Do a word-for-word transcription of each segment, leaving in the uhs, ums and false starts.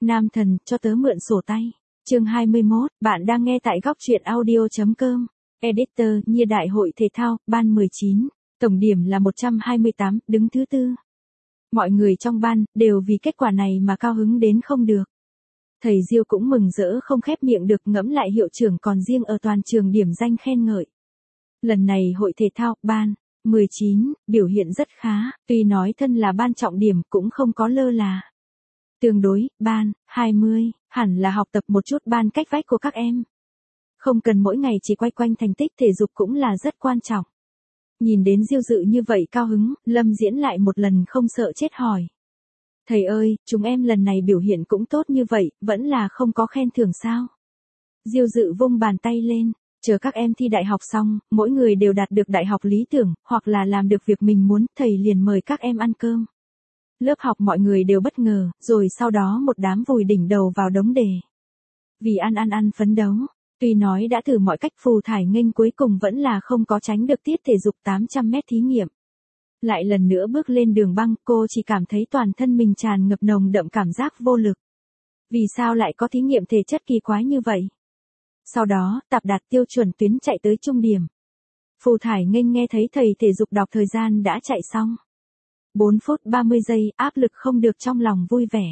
Nam thần, cho tớ mượn sổ tay. Chương hai mươi mốt, bạn đang nghe tại góc truyện audio.com. Editor, Như Đại hội thể thao, ban mười chín. Tổng điểm là một trăm hai mươi tám, đứng thứ tư. Mọi người trong ban, đều vì kết quả này mà cao hứng đến không được. Thầy Diêu cũng mừng rỡ không khép miệng được, ngẫm lại hiệu trưởng còn riêng ở toàn trường điểm danh khen ngợi. Lần này hội thể thao, ban mười chín, biểu hiện rất khá, tuy nói thân là ban trọng điểm cũng không có lơ là. Tương đối, ban hai mươi, hẳn là học tập một chút ban cách vách của các em. Không cần mỗi ngày chỉ quay quanh thành tích, thể dục cũng là rất quan trọng. Nhìn đến Diêu Dự như vậy cao hứng, Lâm Diễn lại một lần không sợ chết hỏi. Thầy ơi, chúng em lần này biểu hiện cũng tốt như vậy, vẫn là không có khen thưởng sao? Diêu Dự vung bàn tay lên, chờ các em thi đại học xong, mỗi người đều đạt được đại học lý tưởng, hoặc là làm được việc mình muốn, thầy liền mời các em ăn cơm. Lớp học mọi người đều bất ngờ, rồi sau đó một đám vùi đỉnh đầu vào đống đề. Vì ăn ăn ăn phấn đấu, tuy nói đã thử mọi cách, Phù Thải Nghênh cuối cùng vẫn là không có tránh được tiết thể dục tám trăm mét thí nghiệm. Lại lần nữa bước lên đường băng, cô chỉ cảm thấy toàn thân mình tràn ngập nồng đậm cảm giác vô lực. Vì sao lại có thí nghiệm thể chất kỳ quái như vậy? Sau đó, Tạp đạt tiêu chuẩn tuyến chạy tới trung điểm. Phù Thải Nghênh nghe thấy thầy thể dục đọc thời gian đã chạy xong. bốn phút ba mươi giây, áp lực không được, trong lòng vui vẻ.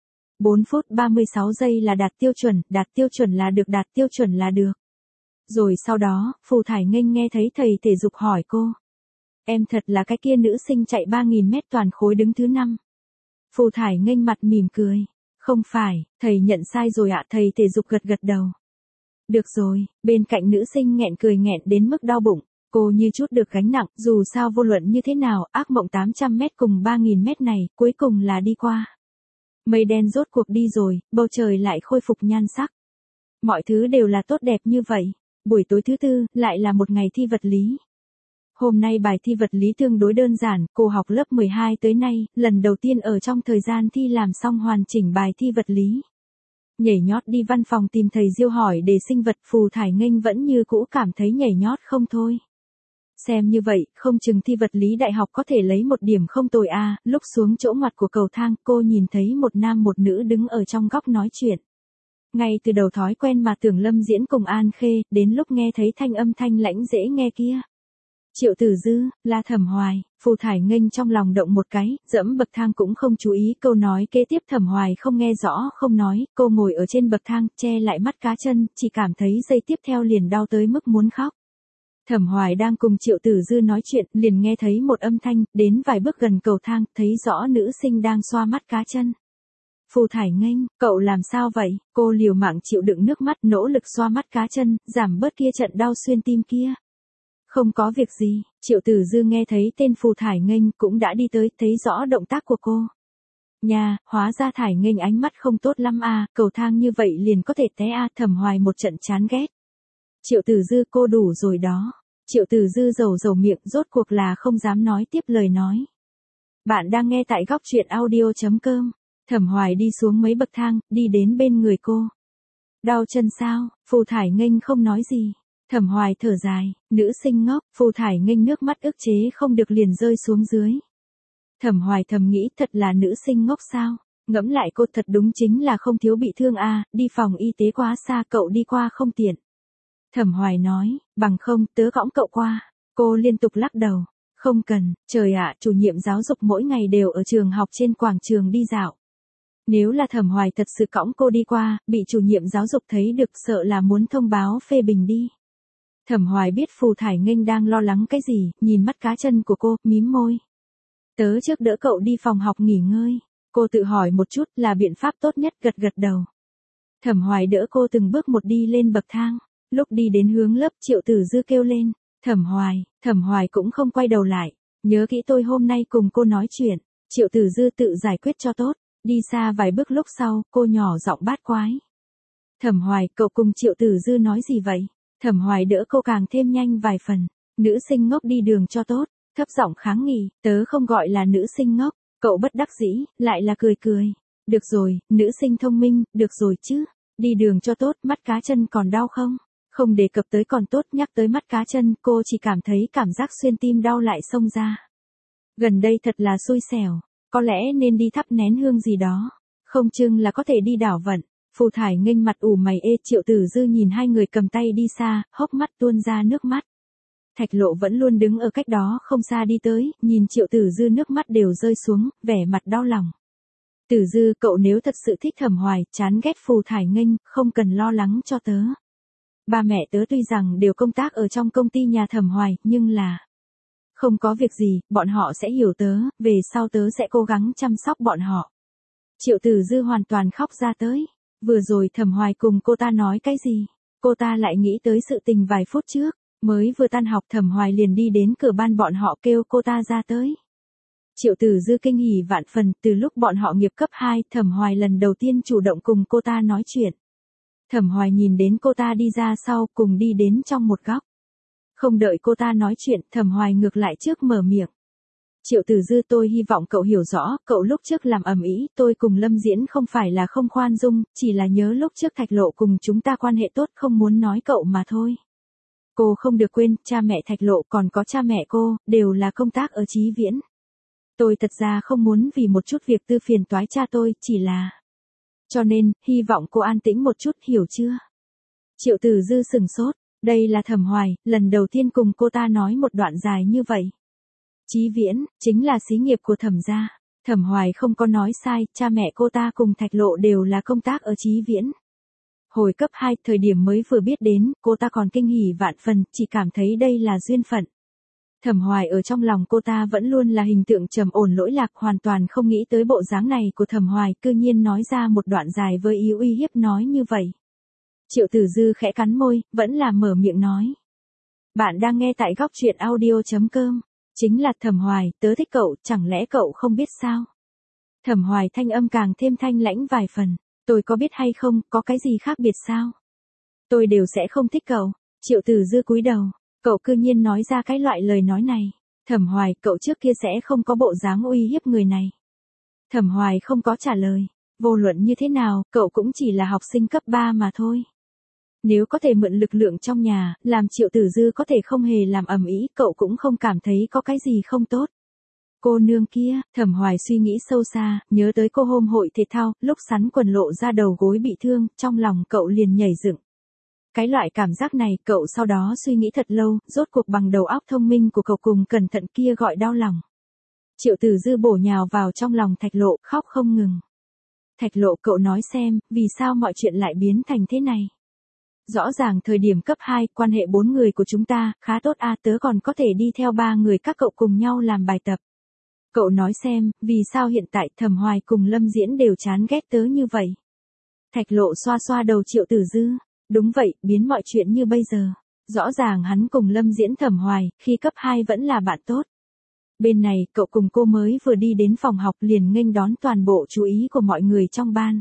bốn phút ba mươi sáu giây là đạt tiêu chuẩn, đạt tiêu chuẩn là được, đạt tiêu chuẩn là được. Rồi sau đó, Phù Thải Nghênh nghe thấy thầy thể dục hỏi cô. Em thật là cái kia nữ sinh chạy ba nghìn mét toàn khối đứng thứ năm. Phù Thải Nghênh mặt mỉm cười. Không phải, thầy nhận sai rồi ạ, thầy thể dục gật gật đầu. Được rồi, bên cạnh nữ sinh nghẹn cười nghẹn đến mức đau bụng. Cô như chút được gánh nặng, dù sao vô luận như thế nào, ác mộng tám trăm mét cùng ba nghìn mét này, cuối cùng là đi qua. Mây đen rốt cuộc đi rồi, bầu trời lại khôi phục nhan sắc. Mọi thứ đều là tốt đẹp như vậy. Buổi tối thứ tư, lại là một ngày thi vật lý. Hôm nay bài thi vật lý tương đối đơn giản, cô học lớp mười hai tới nay, lần đầu tiên ở trong thời gian thi làm xong hoàn chỉnh bài thi vật lý. Nhảy nhót đi văn phòng tìm thầy Diêu hỏi đề sinh vật, Phù Thải Nghênh vẫn như cũ cảm thấy nhảy nhót không thôi. Xem như vậy, không chừng thi vật lý đại học có thể lấy một điểm không tồi a. À. Lúc xuống chỗ ngoặt của cầu thang, cô nhìn thấy một nam một nữ đứng ở trong góc nói chuyện. Ngay từ đầu thói quen mà tưởng Lâm Diễn cùng An Khê, đến lúc nghe thấy thanh âm thanh lãnh dễ nghe kia. Triệu Tử Dư, là Thẩm Hoài. Phù Thải Nghênh trong lòng động một cái, dẫm bậc thang cũng không chú ý câu nói kế tiếp. Thẩm Hoài không nghe rõ không nói, cô ngồi ở trên bậc thang, che lại mắt cá chân, chỉ cảm thấy giây tiếp theo liền đau tới mức muốn khóc. Thẩm Hoài đang cùng Triệu Tử Dư nói chuyện, liền nghe thấy một âm thanh, đến vài bước gần cầu thang, thấy rõ nữ sinh đang xoa mắt cá chân. Phù Thải Nghênh, cậu làm sao vậy? Cô liều mạng chịu đựng nước mắt, nỗ lực xoa mắt cá chân, giảm bớt kia trận đau xuyên tim kia. Không có việc gì. Triệu Tử Dư nghe thấy tên Phù Thải Nghênh cũng đã đi tới, thấy rõ động tác của cô. Nha, hóa ra Thải Nghênh ánh mắt không tốt lắm à, cầu thang như vậy liền có thể té à. Thẩm Hoài một trận chán ghét. Triệu Tử Dư, cô đủ rồi đó. Triệu Tử Dư rầu rầu miệng, rốt cuộc là không dám nói tiếp lời nói. Bạn đang nghe tại góc truyện audio.com. Thẩm Hoài đi xuống mấy bậc thang, đi đến bên người cô. Đau chân sao? Phù Thải Nghênh không nói gì. Thẩm Hoài thở dài, nữ sinh ngốc. Phù Thải Nghênh nước mắt ức chế không được liền rơi xuống dưới. Thẩm Hoài thầm nghĩ, thật là nữ sinh ngốc sao? Ngẫm lại cô thật đúng chính là không thiếu bị thương à, đi phòng y tế quá xa, cậu đi qua không tiện. Thẩm Hoài nói, bằng không, tớ cõng cậu qua. Cô liên tục lắc đầu. Không cần, trời ạ, chủ nhiệm giáo dục mỗi ngày đều ở trường học trên quảng trường đi dạo. Nếu là Thẩm Hoài thật sự cõng cô đi qua, bị chủ nhiệm giáo dục thấy được sợ là muốn thông báo phê bình đi. Thẩm Hoài biết Phù Thải Nghênh đang lo lắng cái gì, nhìn mắt cá chân của cô, mím môi. Tớ trước đỡ cậu đi phòng học nghỉ ngơi. Cô tự hỏi một chút là biện pháp tốt nhất, gật gật đầu. Thẩm Hoài đỡ cô từng bước một đi lên bậc thang. Lúc đi đến hướng lớp, Triệu Tử Dư kêu lên. Thẩm Hoài, Thẩm Hoài cũng không quay đầu lại. Nhớ kỹ tôi hôm nay cùng cô nói chuyện. Triệu Tử Dư tự giải quyết cho tốt. Đi xa vài bước lúc sau, cô nhỏ giọng bát quái. Thẩm Hoài, cậu cùng Triệu Tử Dư nói gì vậy? Thẩm Hoài đỡ cô càng thêm nhanh vài phần. Nữ sinh ngốc đi đường cho tốt. Thấp giọng kháng nghị, tớ không gọi là nữ sinh ngốc. Cậu bất đắc dĩ, lại là cười cười. Được rồi, nữ sinh thông minh, được rồi chứ. Đi đường cho tốt, mắt cá chân còn đau không? Không đề cập tới còn tốt, nhắc tới mắt cá chân, cô chỉ cảm thấy cảm giác xuyên tim đau lại xông ra. Gần đây thật là xui xẻo, có lẽ nên đi thắp nén hương gì đó. Không chừng là có thể đi đảo vận. Phù Thải nghênh mặt ủ mày ê, Triệu Tử Dư nhìn hai người cầm tay đi xa, hốc mắt tuôn ra nước mắt. Thạch Lộ vẫn luôn đứng ở cách đó không xa đi tới, nhìn Triệu Tử Dư nước mắt đều rơi xuống, vẻ mặt đau lòng. Tử Dư, cậu nếu thật sự thích Thẩm Hoài, chán ghét Phù Thải nghênh, không cần lo lắng cho tớ. Ba mẹ tớ tuy rằng đều công tác ở trong công ty nhà Thẩm Hoài, nhưng là... Không có việc gì, bọn họ sẽ hiểu tớ, về sau tớ sẽ cố gắng chăm sóc bọn họ. Triệu Tử Dư hoàn toàn khóc ra tới. Vừa rồi Thẩm Hoài cùng cô ta nói cái gì? Cô ta lại nghĩ tới sự tình vài phút trước, mới vừa tan học Thẩm Hoài liền đi đến cửa ban bọn họ kêu cô ta ra tới. Triệu Tử Dư kinh hỉ vạn phần, từ lúc bọn họ nghiệp cấp hai, Thẩm Hoài lần đầu tiên chủ động cùng cô ta nói chuyện. Thẩm Hoài nhìn đến cô ta đi ra sau, cùng đi đến trong một góc. Không đợi cô ta nói chuyện, Thẩm Hoài ngược lại trước mở miệng. Triệu Tử Dư, tôi hy vọng cậu hiểu rõ, cậu lúc trước làm ầm ĩ, tôi cùng Lâm Diễn không phải là không khoan dung, chỉ là nhớ lúc trước Thạch Lộ cùng chúng ta quan hệ tốt không muốn nói cậu mà thôi. Cô không được quên, cha mẹ Thạch Lộ còn có cha mẹ cô, đều là công tác ở Chí Viễn. Tôi thật ra không muốn vì một chút việc tư phiền toái cha tôi, chỉ là... Cho nên, hy vọng cô an tĩnh một chút, hiểu chưa? Triệu Tử Dư sừng sốt, đây là Thẩm Hoài, lần đầu tiên cùng cô ta nói một đoạn dài như vậy. Chí Viễn, chính là xí nghiệp của Thẩm gia. Thẩm Hoài không có nói sai, cha mẹ cô ta cùng Thạch Lộ đều là công tác ở Chí Viễn. Hồi cấp hai, thời điểm mới vừa biết đến, cô ta còn kinh hỉ vạn phần, chỉ cảm thấy đây là duyên phận. Thẩm Hoài ở trong lòng cô ta vẫn luôn là hình tượng trầm ổn lỗi lạc, hoàn toàn không nghĩ tới bộ dáng này của Thẩm Hoài, cư nhiên nói ra một đoạn dài với ý uy hiếp nói như vậy. Triệu Tử Dư khẽ cắn môi, vẫn là mở miệng nói. Bạn đang nghe tại góc truyện audio chấm com. Chính là Thẩm Hoài, tớ thích cậu, chẳng lẽ cậu không biết sao? Thẩm Hoài thanh âm càng thêm thanh lãnh vài phần. Tôi có biết hay không, có cái gì khác biệt sao? Tôi đều sẽ không thích cậu. Triệu Tử Dư cúi đầu. Cậu cư nhiên nói ra cái loại lời nói này. Thẩm Hoài, cậu trước kia sẽ không có bộ dáng uy hiếp người này. Thẩm Hoài không có trả lời. Vô luận như thế nào, cậu cũng chỉ là học sinh cấp ba mà thôi. Nếu có thể mượn lực lượng trong nhà, làm Triệu Tử Dư có thể không hề làm ầm ĩ, cậu cũng không cảm thấy có cái gì không tốt. Cô nương kia, Thẩm Hoài suy nghĩ sâu xa, nhớ tới cô hôm hội thể thao, lúc sắn quần lộ ra đầu gối bị thương, trong lòng cậu liền nhảy dựng. Cái loại cảm giác này, cậu sau đó suy nghĩ thật lâu, rốt cuộc bằng đầu óc thông minh của cậu cùng cẩn thận kia gọi đau lòng. Triệu Tử Dư bổ nhào vào trong lòng Thạch Lộ, khóc không ngừng. Thạch Lộ, cậu nói xem, vì sao mọi chuyện lại biến thành thế này? Rõ ràng thời điểm cấp hai, quan hệ bốn người của chúng ta, khá tốt a, tớ còn có thể đi theo ba người các cậu cùng nhau làm bài tập. Cậu nói xem, vì sao hiện tại Thẩm Hoài cùng Lâm Diễn đều chán ghét tớ như vậy? Thạch Lộ xoa xoa đầu Triệu Tử Dư. Đúng vậy, biến mọi chuyện như bây giờ. Rõ ràng hắn cùng Lâm Diễn Thẩm Hoài, khi cấp hai vẫn là bạn tốt. Bên này, cậu cùng cô mới vừa đi đến phòng học liền nghênh đón toàn bộ chú ý của mọi người trong ban.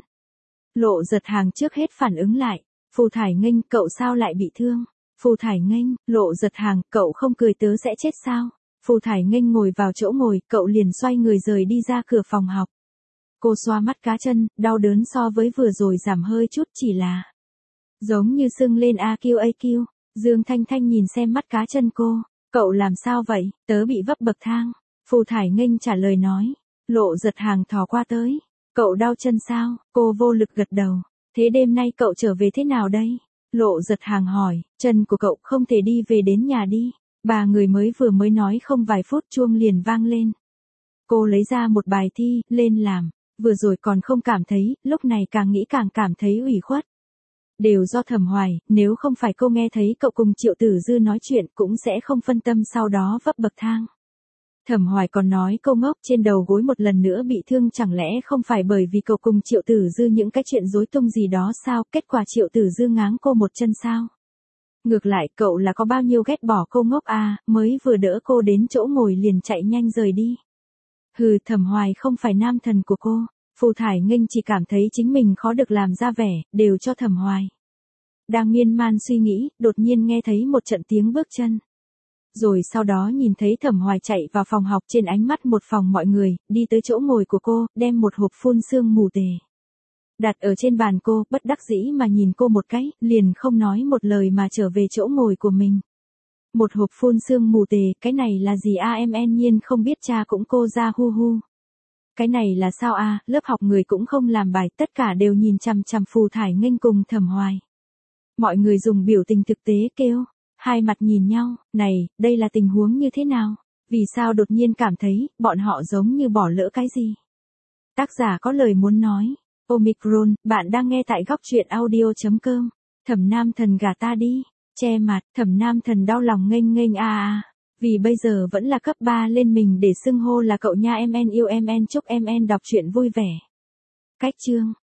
Lộ Giật Hàng trước hết phản ứng lại. Phù Thải nghênh, cậu sao lại bị thương? Phù Thải nghênh, Lộ Giật Hàng, cậu không cười tớ sẽ chết sao? Phù Thải nghênh ngồi vào chỗ ngồi, cậu liền xoay người rời đi ra cửa phòng học. Cô xoa mắt cá chân, đau đớn so với vừa rồi giảm hơi chút, chỉ là giống như sưng lên a quy a quy. Dương Thanh Thanh nhìn xem mắt cá chân cô. Cậu làm sao vậy? Tớ bị vấp bậc thang. Phù Thải nghênh trả lời nói. Lộ Giật Hàng thò qua tới. Cậu đau chân sao? Cô vô lực gật đầu. Thế đêm nay cậu trở về thế nào đây? Lộ Giật Hàng hỏi. Chân của cậu không thể đi về đến nhà đi. Ba người mới vừa mới nói không vài phút chuông liền vang lên. Cô lấy ra một bài thi, lên làm. Vừa rồi còn không cảm thấy, lúc này càng nghĩ càng cảm thấy ủy khuất. Đều do Thẩm Hoài, nếu không phải cô nghe thấy cậu cùng Triệu Tử Dư nói chuyện cũng sẽ không phân tâm sau đó vấp bậc thang. Thẩm Hoài còn nói câu ngốc trên đầu gối một lần nữa bị thương, chẳng lẽ không phải bởi vì cậu cùng Triệu Tử Dư những cái chuyện rối tung gì đó sao, kết quả Triệu Tử Dư ngáng cô một chân sao? Ngược lại cậu là có bao nhiêu ghét bỏ cô ngốc à, mới vừa đỡ cô đến chỗ ngồi liền chạy nhanh rời đi. Hừ, Thẩm Hoài không phải nam thần của cô. Phù Thải nghênh chỉ cảm thấy chính mình khó được làm ra vẻ, đều cho Thẩm Hoài. Đang miên man suy nghĩ, đột nhiên nghe thấy một trận tiếng bước chân. Rồi sau đó nhìn thấy Thẩm Hoài chạy vào phòng học, trên ánh mắt một phòng mọi người, đi tới chỗ ngồi của cô, đem một hộp phun sương mù tề đặt ở trên bàn cô, bất đắc dĩ mà nhìn cô một cái, liền không nói một lời mà trở về chỗ ngồi của mình. Một hộp phun sương mù tề, cái này là gì a, em en nhiên không biết, cha cũng cô ra hu hu. Cái này là sao a? Lớp học người cũng không làm bài, tất cả đều nhìn chằm chằm Phù Thải Nghênh cùng Thẩm Hoài. Mọi người dùng biểu tình thực tế kêu, hai mặt nhìn nhau, này, đây là tình huống như thế nào? Vì sao đột nhiên cảm thấy, bọn họ giống như bỏ lỡ cái gì? Tác giả có lời muốn nói. Omicron, bạn đang nghe tại góc truyện audio.com. Thẩm Nam Thần gả ta đi. Che mặt, Thẩm Nam Thần đau lòng nghênh nghênh a a. Vì bây giờ vẫn là cấp ba lên mình để xưng hô là cậu nha em en yêu em en chúc em en đọc truyện vui vẻ. Cách chương.